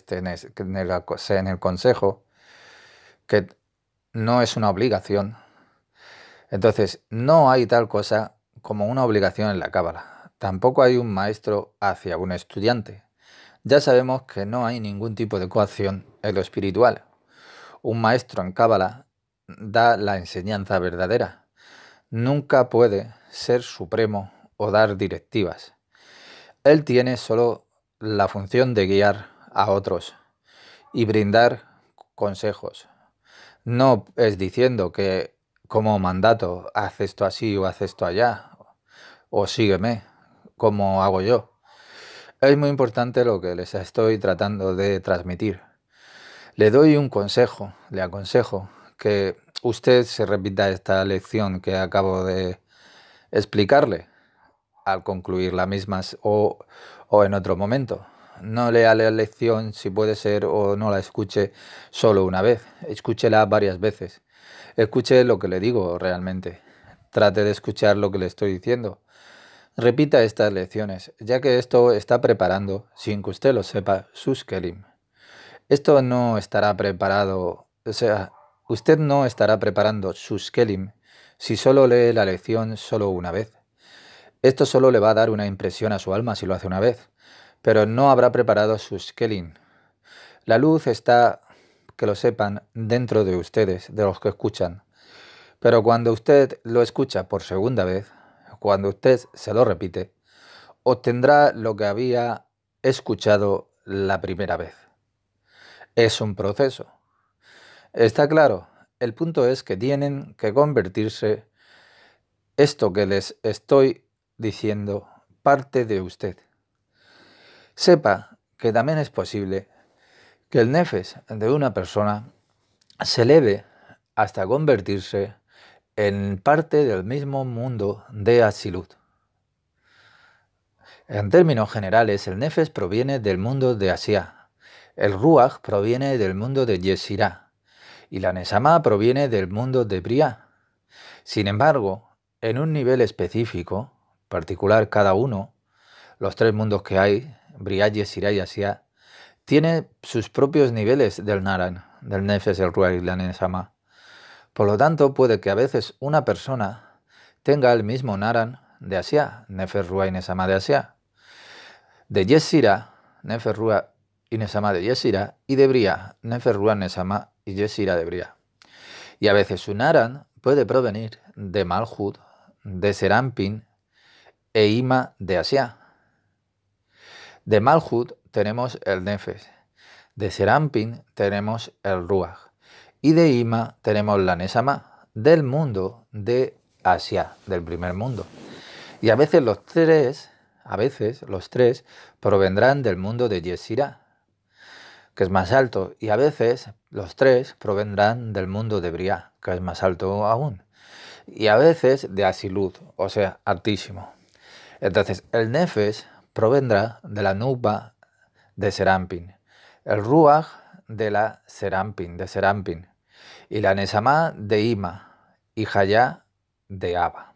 en el consejo, que no es una obligación. Entonces, no hay tal cosa como una obligación en la cábala. Tampoco hay un maestro hacia un estudiante. Ya sabemos que no hay ningún tipo de coacción en lo espiritual. Un maestro en cábala da la enseñanza verdadera. Nunca puede ser supremo o dar directivas. Él tiene solo la función de guiar a otros y brindar consejos. No es diciendo que como mandato haz esto así o haz esto allá o sígueme como hago yo. Es muy importante lo que les estoy tratando de transmitir. Le doy un consejo, le aconsejo que usted se repita esta lección que acabo de explicarle al concluir las mismas o en otro momento. No lea la lección si puede ser o no la escuche solo una vez, escúchela varias veces. Escuche lo que le digo realmente. Trate de escuchar lo que le estoy diciendo. Repita estas lecciones, ya que esto está preparando, sin que usted lo sepa, sus kelim. Esto no estará preparado, o sea, usted no estará preparando sus kelim si solo lee la lección solo una vez. Esto solo le va a dar una impresión a su alma si lo hace una vez, pero no habrá preparado sus kelim. La luz está, que lo sepan, dentro de ustedes, de los que escuchan. Pero cuando usted lo escucha por segunda vez, cuando usted se lo repite, obtendrá lo que había escuchado la primera vez. Es un proceso. ¿Está claro? El punto es que tienen que convertirse esto que les estoy diciendo parte de usted. Sepa que también es posible que el nefes de una persona se eleve hasta convertirse en parte del mismo mundo de Asilut. En términos generales, el nefes proviene del mundo de Asia, el ruach proviene del mundo de Yesirá y la nesama proviene del mundo de Briá. Sin embargo, en un nivel específico, particular cada uno, los tres mundos que hay, Briá, Yesirá y Asia, tiene sus propios niveles del Naran, del nefes, el ruach y la nesama. Por lo tanto, puede que a veces una persona tenga el mismo Naran de Asia, nefes, ruach y nesama de Asia, de Yesirá, nefes, ruach y nesama de Yesirá, y de Briá, nefes, ruach, nesama y Yesirá de Briá. Y a veces su Naran puede provenir de Malhut, de Serampin e Ima de Asia. De Malhut tenemos el nefes, de Serampin tenemos el ruach y de Ima tenemos la nesama del mundo de Asia, del primer mundo. Y a veces los tres provendrán del mundo de Yesirá, que es más alto, y a veces los tres provendrán del mundo de Briá, que es más alto aún, y a veces de Asilut, o sea, altísimo. Entonces, el nefes provendrá de la nuba de Serampin, el ruach de la de Serampin, y la nesama de Ima, y Jayá de Abba.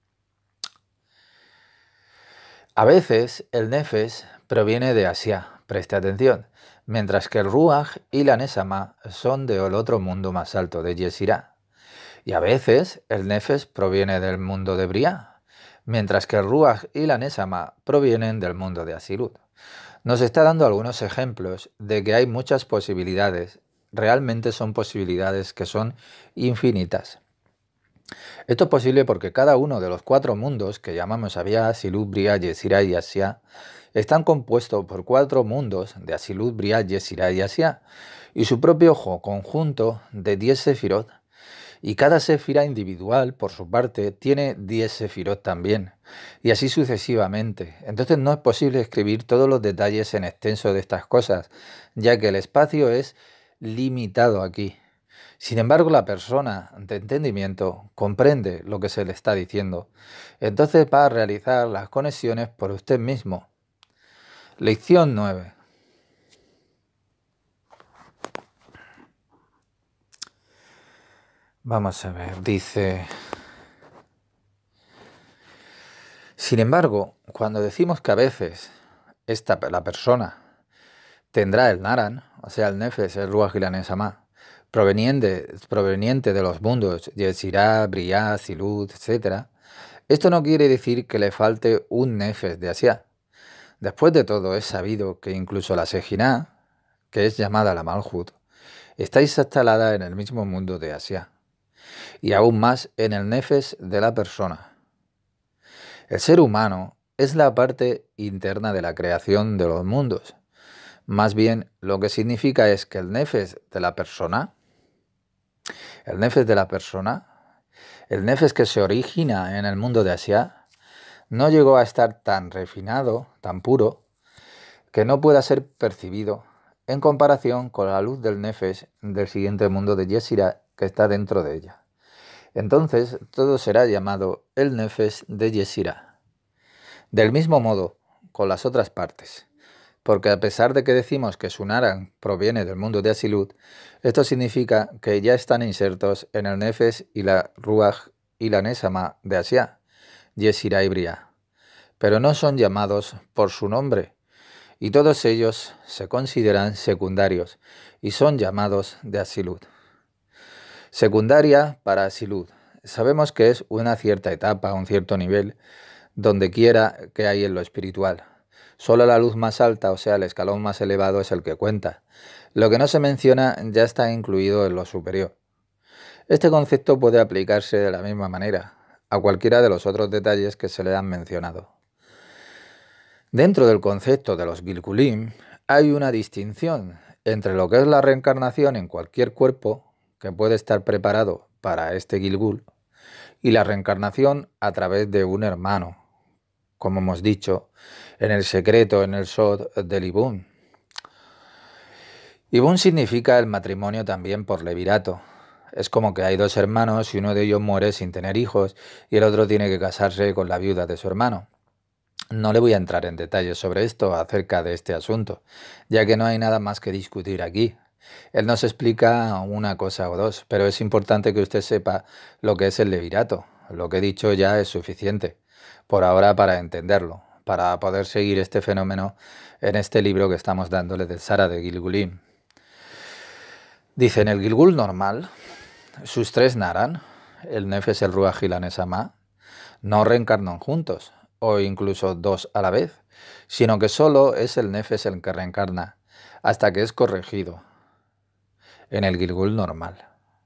A veces el nefes proviene de Asia, preste atención, mientras que el ruach y la nesama son del otro mundo más alto, de Yesirá. Y a veces el nefes proviene del mundo de Briá, mientras que el ruach y la nesama provienen del mundo de Asilut. Nos está dando algunos ejemplos de que hay muchas posibilidades, realmente son posibilidades que son infinitas. Esto es posible porque cada uno de los cuatro mundos que llamamos Abia, Asilut, Briá, Yesirá y Asia están compuestos por cuatro mundos de Asilut, Briá, Yesirá y Asia y su propio conjunto de 10 sefirot. Y cada sefira individual, por su parte, tiene 10 sefirot también, y así sucesivamente. Entonces no es posible escribir todos los detalles en extenso de estas cosas, ya que el espacio es limitado aquí. Sin embargo, la persona de entendimiento comprende lo que se le está diciendo. Entonces va a realizar las conexiones por usted mismo. Lección 9. Vamos a ver, dice... Sin embargo, cuando decimos que a veces la persona tendrá el Naran, o sea, el Nefesh, el Ruach y la Neshama, proveniente de los mundos Yetzirah, Briah, Zilut, etc., esto no quiere decir que le falte un Nefesh de Asiá. Después de todo, es sabido que incluso la Sejinah, que es llamada la Malhut, está instalada en el mismo mundo de Asiá, y aún más en el Nefesh de la persona. El ser humano es la parte interna de la creación de los mundos. Más bien, lo que significa es que el Nefesh de la persona, el Nefesh que se origina en el mundo de Asia, no llegó a estar tan refinado, tan puro, que no pueda ser percibido en comparación con la luz del Nefesh del siguiente mundo de Yetzirah que está dentro de ella. Entonces, todo será llamado el Nefesh de Yetzirah. Del mismo modo, con las otras partes. Porque a pesar de que decimos que su Naran proviene del mundo de Asilut, esto significa que ya están insertos en el Nefesh y la Ruach y la Neshama de Asiá, Yetzirah y Briah, pero no son llamados por su nombre, y todos ellos se consideran secundarios y son llamados de Asilut. Secundaria para Asilut. Sabemos que es una cierta etapa, un cierto nivel, donde quiera que hay en lo espiritual. Solo la luz más alta, o sea, el escalón más elevado, es el que cuenta. Lo que no se menciona ya está incluido en lo superior. Este concepto puede aplicarse de la misma manera a cualquiera de los otros detalles que se le han mencionado. Dentro del concepto de los Gilgulim hay una distinción entre lo que es la reencarnación en cualquier cuerpo que puede estar preparado para este Gilgul y la reencarnación a través de un hermano, como hemos dicho, en el secreto, en el Sod del Ibún. Ibún significa el matrimonio también por levirato. Es como que hay dos hermanos y uno de ellos muere sin tener hijos y el otro tiene que casarse con la viuda de su hermano. No le voy a entrar en detalles sobre esto acerca de este asunto, ya que no hay nada más que discutir aquí. Él nos explica una cosa o dos, pero es importante que usted sepa lo que es el levirato. Lo que he dicho ya es suficiente, por ahora, para entenderlo, para poder seguir este fenómeno en este libro que estamos dándole del Sara de Gilgulim. Dice, en el Gilgul normal, sus tres Naran, el Nefesh, el Ruach y la Neshama, no reencarnan juntos, o incluso dos a la vez, sino que solo es el Nefesh el que reencarna, hasta que es corregido, en el Gilgul normal.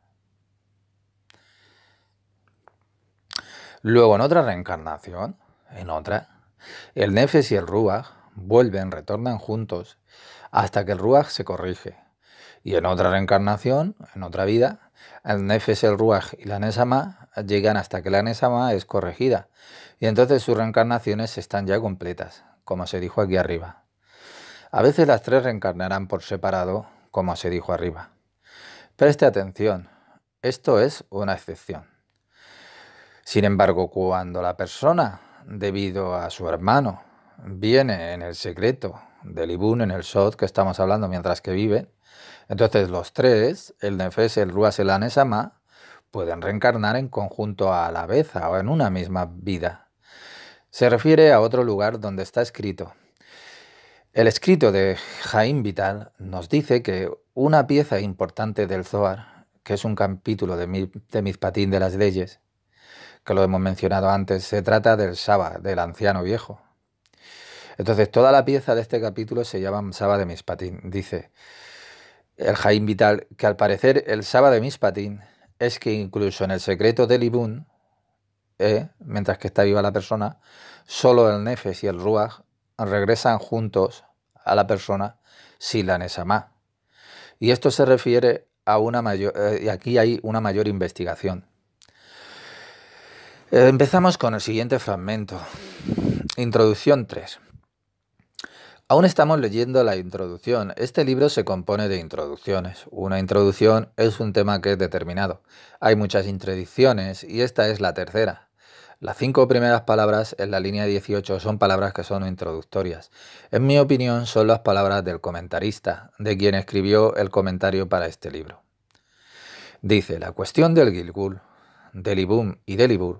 Luego en otra reencarnación, el Nefesh y el Ruach retornan juntos, hasta que el Ruach se corrige. Y en otra reencarnación, en otra vida, el Nefesh, el Ruach y la Neshama llegan hasta que la Neshama es corregida. Y entonces sus reencarnaciones están ya completas, como se dijo aquí arriba. A veces las tres reencarnarán por separado, como se dijo arriba. Preste atención, esto es una excepción. Sin embargo, cuando la persona, debido a su hermano, viene en el secreto del Ibún, en el Sod que estamos hablando mientras que vive, entonces los tres, el Nefesh, el Ruach y la Neshama, pueden reencarnar en conjunto a la vez o en una misma vida. Se refiere a otro lugar donde está escrito. El escrito de Jaim Vital nos dice que una pieza importante del Zohar, que es un capítulo de Mizpatín de las leyes, que lo hemos mencionado antes, se trata del Saba, del anciano viejo. Entonces toda la pieza de este capítulo se llama Saba de Mizpatín. Dice el Jaim Vital que al parecer el Saba de Mizpatín es que incluso en el secreto del Ibún, mientras que está viva la persona, solo el Nefesh y el Ruach regresan juntos a la persona sin la Neshama. Y esto se refiere a una mayor, y aquí hay una mayor investigación. Empezamos con el siguiente fragmento. Introducción 3. Aún estamos leyendo la introducción. Este libro se compone de introducciones. Una introducción es un tema que es determinado. Hay muchas introducciones y esta es la tercera. Las 5 primeras palabras en la línea 18 son palabras que son introductorias. En mi opinión son las palabras del comentarista, de quien escribió el comentario para este libro. Dice, la cuestión del Gilgul, del Ibum y del Ibur,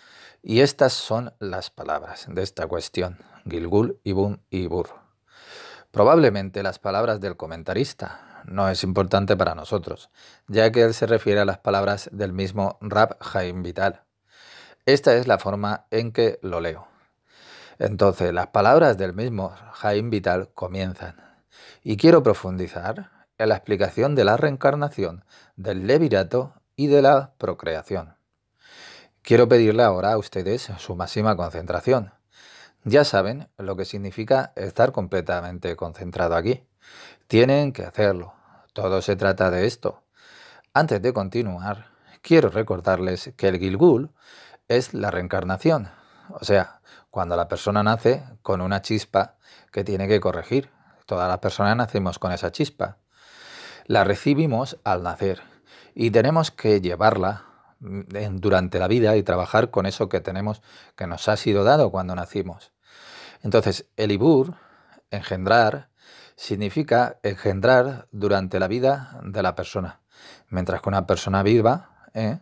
y estas son las palabras de esta cuestión, Gilgul, Ibum y Ibur. Probablemente las palabras del comentarista no es importante para nosotros, ya que él se refiere a las palabras del mismo Rab Haim Vital. Esta es la forma en que lo leo. Entonces, las palabras del mismo Haim Vital comienzan. Y quiero profundizar en la explicación de la reencarnación, del levirato y de la procreación. Quiero pedirle ahora a ustedes su máxima concentración. Ya saben lo que significa estar completamente concentrado aquí. Tienen que hacerlo. Todo se trata de esto. Antes de continuar, quiero recordarles que el Gilgul es la reencarnación. O sea, cuando la persona nace con una chispa que tiene que corregir. Todas las personas nacemos con esa chispa. La recibimos al nacer y tenemos que llevarla durante la vida y trabajar con eso que tenemos, que nos ha sido dado cuando nacimos. Entonces, el Ibur, engendrar, significa engendrar durante la vida de la persona. Mientras que una persona viva,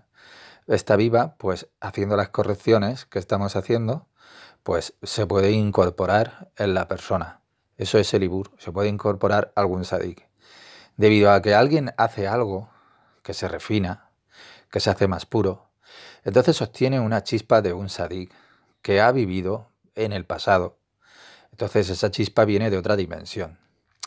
está viva, pues haciendo las correcciones que estamos haciendo, pues se puede incorporar en la persona. Eso es el Ibur, se puede incorporar algún sadik. Debido a que alguien hace algo que se refina, que se hace más puro, entonces obtiene una chispa de un sadik que ha vivido en el pasado. Entonces esa chispa viene de otra dimensión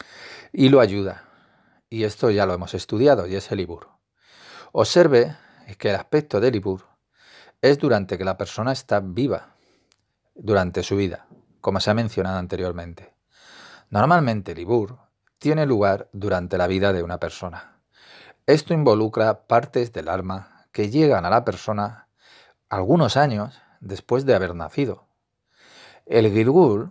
y lo ayuda. Y esto ya lo hemos estudiado y es el Ibur. Observe que el aspecto del Ibur es durante que la persona está viva, durante su vida, como se ha mencionado anteriormente. Normalmente el Ibur tiene lugar durante la vida de una persona. Esto involucra partes del alma que llegan a la persona algunos años después de haber nacido. El Gilgul,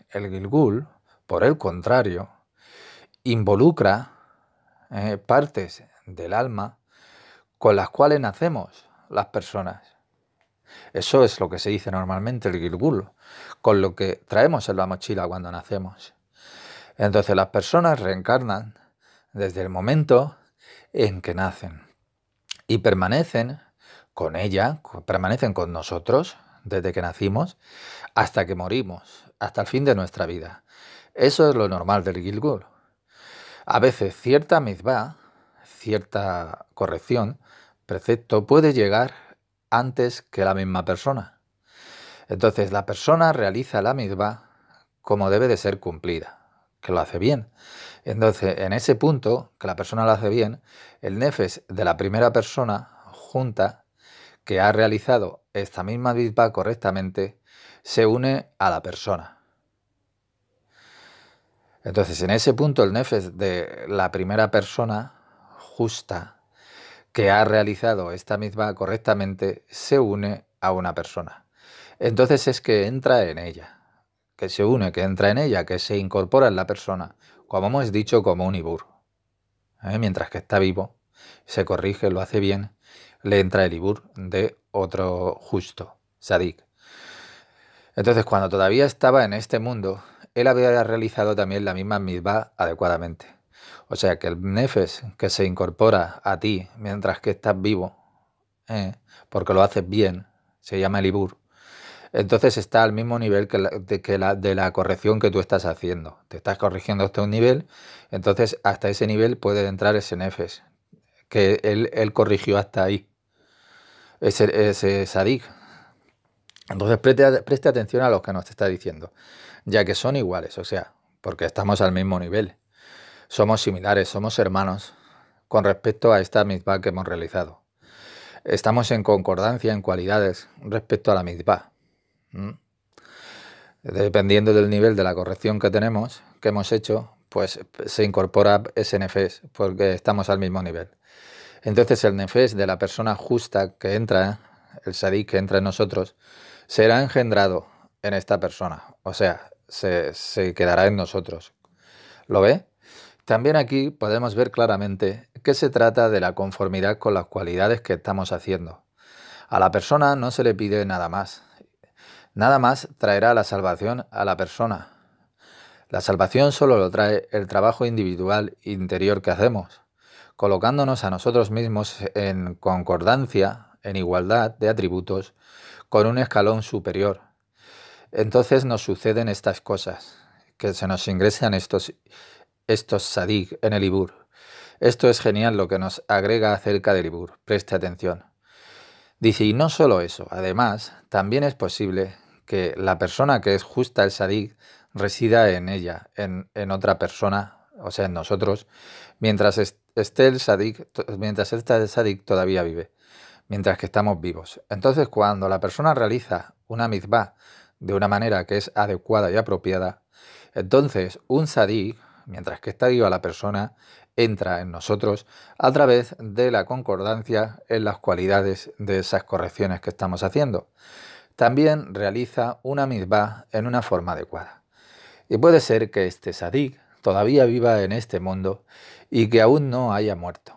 por el contrario, involucra partes del alma con las cuales nacemos las personas. Eso es lo que se dice normalmente, el Gilgul, con lo que traemos en la mochila cuando nacemos. Entonces las personas reencarnan desde el momento en que nacen y permanecen con ella, permanecen con nosotros desde que nacimos hasta que morimos, hasta el fin de nuestra vida. Eso es lo normal del Gilgul. A veces cierta mitzvah, cierta corrección, precepto, puede llegar antes que la misma persona. Entonces la persona realiza la mitzvah como debe de ser cumplida, que lo hace bien. Entonces, en ese punto, que la persona lo hace bien, el nefesh de la primera persona junta, que ha realizado esta misma mitzvah correctamente, se une a la persona. Entonces, en ese punto, el nefesh de la primera persona justa, que ha realizado esta mitzvah correctamente, se une a una persona. Entonces es que entra en ella, que se une, que entra en ella, que se incorpora en la persona, como hemos dicho, como un ibur. Mientras que está vivo, se corrige, lo hace bien, le entra el ibur de otro justo, sadik. Entonces, cuando todavía estaba en este mundo, él había realizado también la misma mitzvah adecuadamente. O sea que el nefesh que se incorpora a ti mientras que estás vivo, porque lo haces bien, se llama el ibur. Entonces está al mismo nivel de la corrección que tú estás haciendo. Te estás corrigiendo hasta un nivel, entonces hasta ese nivel puede entrar ese nefesh, que él corrigió hasta ahí, ese sadik. Entonces preste atención a lo que nos está diciendo, ya que son iguales, o sea, porque estamos al mismo nivel. Somos similares, somos hermanos con respecto a esta mitzvah que hemos realizado. Estamos en concordancia en cualidades respecto a la mitzvah. Dependiendo del nivel de la corrección que tenemos, que hemos hecho, pues se incorpora ese nefesh, porque estamos al mismo nivel. Entonces el nefesh de la persona justa que entra, el sadik que entra en nosotros, será engendrado en esta persona, o sea, se quedará en nosotros. ¿Lo ve? También aquí podemos ver claramente que se trata de la conformidad con las cualidades que estamos haciendo. A la persona no se le pide nada más. Nada más traerá la salvación a la persona. La salvación solo lo trae el trabajo individual interior que hacemos, colocándonos a nosotros mismos en concordancia, en igualdad de atributos, con un escalón superior. Entonces nos suceden estas cosas, que se nos ingresan estos sadik en el ibur. Esto es genial lo que nos agrega acerca del ibur. Preste atención. Dice, y no solo eso, además, también es posible que la persona que es justa el sadik resida en ella, en otra persona, o sea, en nosotros, mientras esté el sadik, mientras el sadik todavía vive, mientras que estamos vivos. Entonces, cuando la persona realiza una mitzvah de una manera que es adecuada y apropiada, entonces un sadik, mientras que está viva la persona, entra en nosotros a través de la concordancia en las cualidades de esas correcciones que estamos haciendo. También realiza una mitzvah en una forma adecuada. Y puede ser que este sadik todavía viva en este mundo y que aún no haya muerto.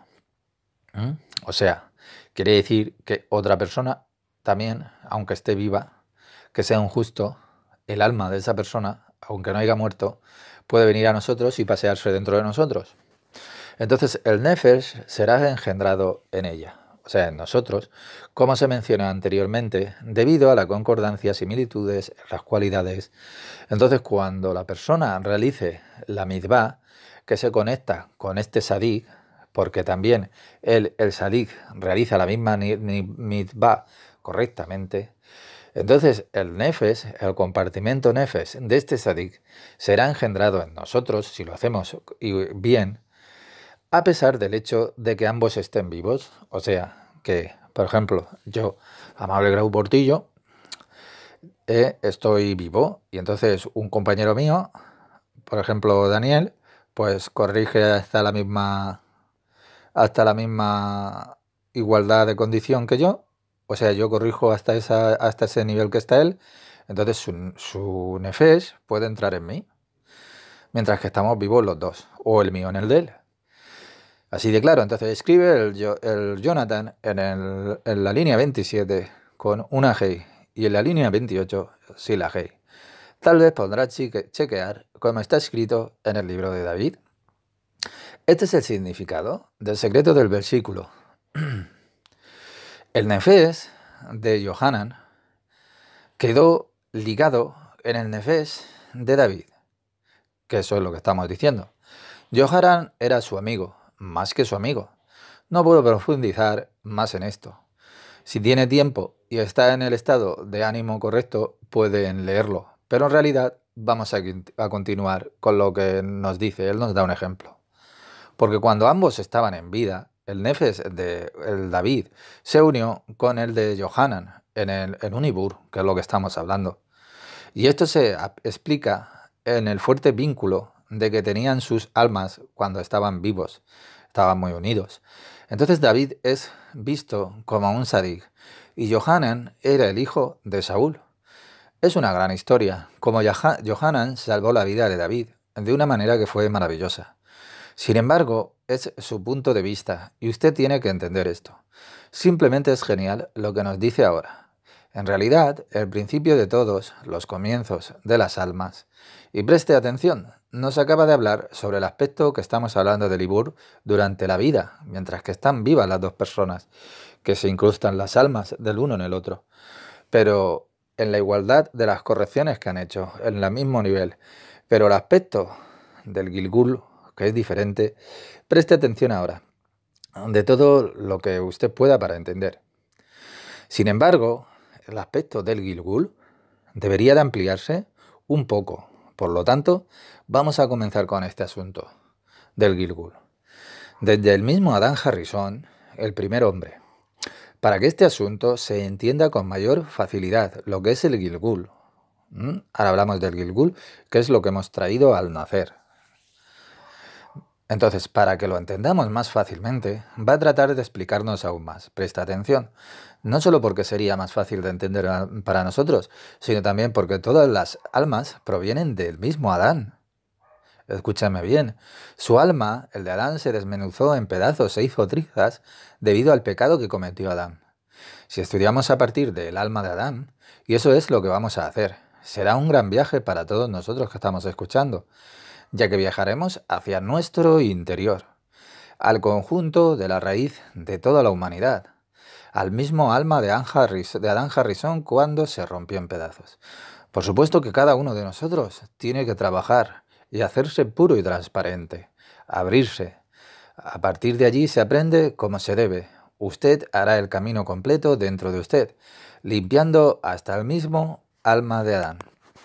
O sea, quiere decir que otra persona también, aunque esté viva, que sea un justo, el alma de esa persona, aunque no haya muerto, puede venir a nosotros y pasearse dentro de nosotros. Entonces el nefesh será engendrado en ella, o sea, en nosotros, como se menciona anteriormente, debido a la concordancia, similitudes, las cualidades. Entonces cuando la persona realice la mitzvah, que se conecta con este sadik, porque también el sadik realiza la misma mitzvah correctamente, entonces el nefesh, el compartimento nefesh de este sadik, será engendrado en nosotros, si lo hacemos bien, a pesar del hecho de que ambos estén vivos. O sea, que, por ejemplo, yo, Amable Grau Portillo, estoy vivo y entonces un compañero mío, por ejemplo Daniel, pues corrige hasta la misma igualdad de condición que yo. O sea, yo corrijo hasta ese nivel que está él. Entonces su nefesh puede entrar en mí, mientras que estamos vivos los dos, o el mío en el de él. Así de claro. Entonces escribe el Jonathan en la línea 27 con una G y en la línea 28 sin la G. Tal vez podrás chequear como está escrito en el libro de David. Este es el significado del secreto del versículo. El nefesh de Johanan quedó ligado en el nefesh de David, que eso es lo que estamos diciendo. Johanan era su amigo, más que su amigo. No puedo profundizar más en esto. Si tiene tiempo y está en el estado de ánimo correcto, pueden leerlo. Pero en realidad vamos a continuar con lo que nos dice. Él nos da un ejemplo. Porque cuando ambos estaban en vida, el nefesh de el David se unió con el de Johanan en un ibur, que es lo que estamos hablando. Y esto se explica en el fuerte vínculo de que tenían sus almas cuando estaban vivos, estaban muy unidos. Entonces David es visto como un sadik y Johanan era el hijo de Saúl. Es una gran historia, como Johanan salvó la vida de David de una manera que fue maravillosa. Sin embargo, es su punto de vista y usted tiene que entender esto. Simplemente es genial lo que nos dice ahora. En realidad, el principio de todos los comienzos de las almas. Y preste atención, nos acaba de hablar sobre el aspecto que estamos hablando del ibur durante la vida, mientras que están vivas las dos personas, que se incrustan las almas del uno en el otro. Pero en la igualdad de las correcciones que han hecho, en el mismo nivel. Pero el aspecto del Gilgul, que es diferente, preste atención ahora, de todo lo que usted pueda para entender. Sin embargo, el aspecto del Gilgul debería de ampliarse un poco. Por lo tanto, vamos a comenzar con este asunto del Gilgul. Desde el mismo Adán Harrison, el primer hombre, para que este asunto se entienda con mayor facilidad lo que es el Gilgul. Ahora hablamos del Gilgul, que es lo que hemos traído al nacer. Entonces, para que lo entendamos más fácilmente, va a tratar de explicarnos aún más. Presta atención. No solo porque sería más fácil de entender para nosotros, sino también porque todas las almas provienen del mismo Adán. Escúchame bien. Su alma, el de Adán, se desmenuzó en pedazos, se hizo trizas debido al pecado que cometió Adán. Si estudiamos a partir del alma de Adán, y eso es lo que vamos a hacer, será un gran viaje para todos nosotros que estamos escuchando, ya que viajaremos hacia nuestro interior, al conjunto de la raíz de toda la humanidad, al mismo alma de Adán Harrison cuando se rompió en pedazos. Por supuesto que cada uno de nosotros tiene que trabajar y hacerse puro y transparente, abrirse. A partir de allí se aprende como se debe. Usted hará el camino completo dentro de usted, limpiando hasta el mismo alma de Adán.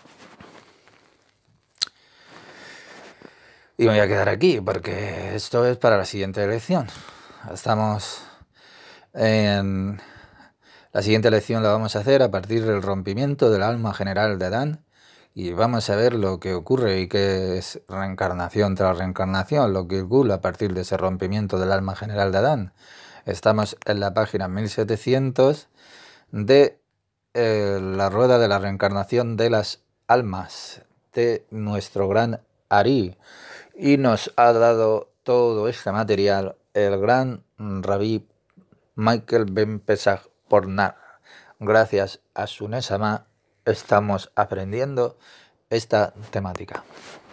Y me voy a quedar aquí porque esto es para la siguiente lección. Estamos en... La siguiente lección la vamos a hacer a partir del rompimiento del alma general de Adán y vamos a ver lo que ocurre y qué es reencarnación tras reencarnación, lo que ocurre a partir de ese rompimiento del alma general de Adán. Estamos en la página 1700 de la rueda de la reencarnación de las almas de nuestro gran Ari. Y nos ha dado todo este material el gran Rabí Michael Ben Pesach Pornar. Gracias a su Nesama estamos aprendiendo esta temática.